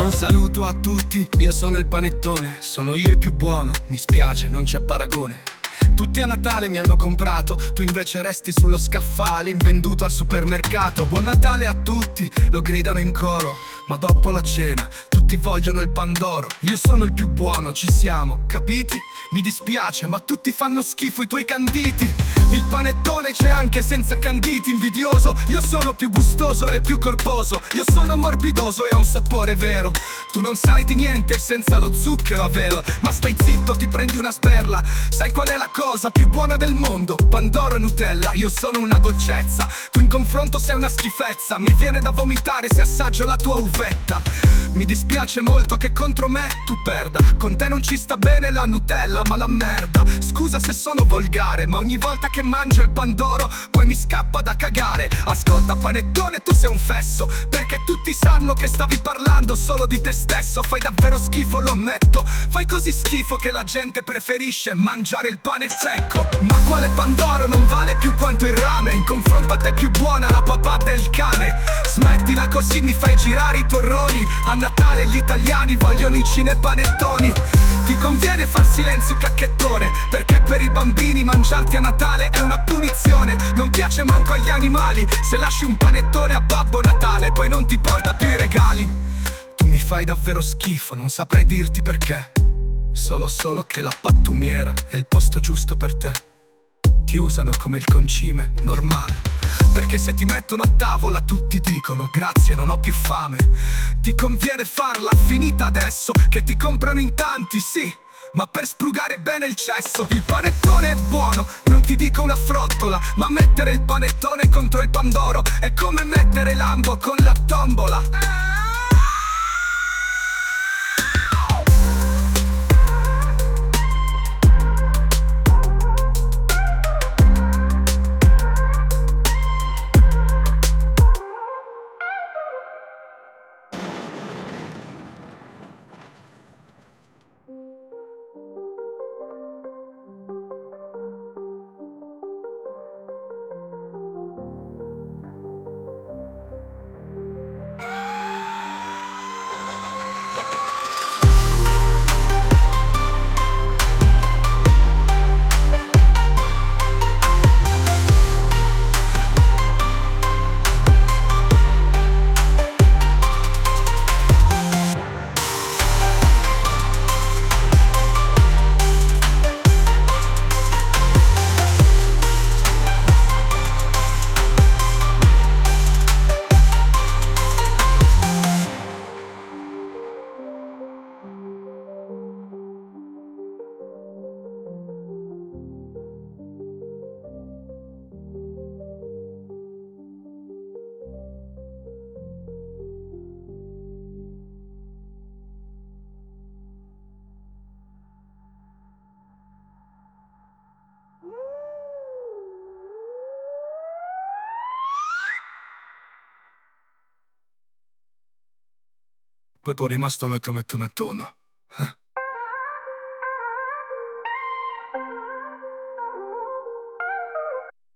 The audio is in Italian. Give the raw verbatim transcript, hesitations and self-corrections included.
Un saluto a tutti, io sono il panettone, sono io il più buono, mi spiace, non c'è paragone. Tutti a Natale mi hanno comprato, tu invece resti sullo scaffale, invenduto al supermercato. Buon Natale a tutti, lo gridano in coro, ma dopo la cena tutti vogliono il pandoro. Io sono il più buono, ci siamo, capiti? Mi dispiace, ma tutti fanno schifo i tuoi canditi. Il panettone c'è anche senza canditi, invidioso. Io sono più gustoso e più corposo, io sono morbidoso e ho un sapore vero. Tu non sai di niente senza lo zucchero a velo, ma stai zitto, ti prendi una sperla. Sai qual è la cosa più buona del mondo? Pandoro e Nutella, io sono una dolcezza. Tu in confronto sei una schifezza, mi viene da vomitare se assaggio la tua uvetta. Mi dispiace molto che contro me tu perda, con te non ci sta bene la Nutella ma la merda. Scusa se sono volgare, ma ogni volta che mangio il pandoro poi mi scappa da cagare. Ascolta panettone, tu sei un fesso, perché tutti sanno che stavi parlando solo di te stesso. Fai davvero schifo, lo ammetto, fai così schifo che la gente preferisce mangiare il pane secco. Ma quale pandoro non vale più quanto il rame, in confronto a te è più buona la papà del cane. Smettila così mi fai girare i torroni, a Natale gli italiani vogliono i cinepanettoni. Ti conviene far silenzio cacchettone, perché per i bambini mangiarti a Natale è una punizione. Non piace manco agli animali, se lasci un panettone a Babbo Natale poi non ti porta più i regali. Tu mi fai davvero schifo, non saprei dirti perché. Solo solo che la pattumiera è il posto giusto per te. Ti usano come il concime, normale, perché se ti mettono a tavola tutti dicono grazie, non ho più fame. Ti conviene farla finita adesso, che ti comprano in tanti, sì, ma per sprugare bene il cesso. Il panettone è buono, non ti dico una frottola, ma mettere il panettone contro il pandoro è come mettere Lambo con la tombola. Poi tu è rimasto come come tonno.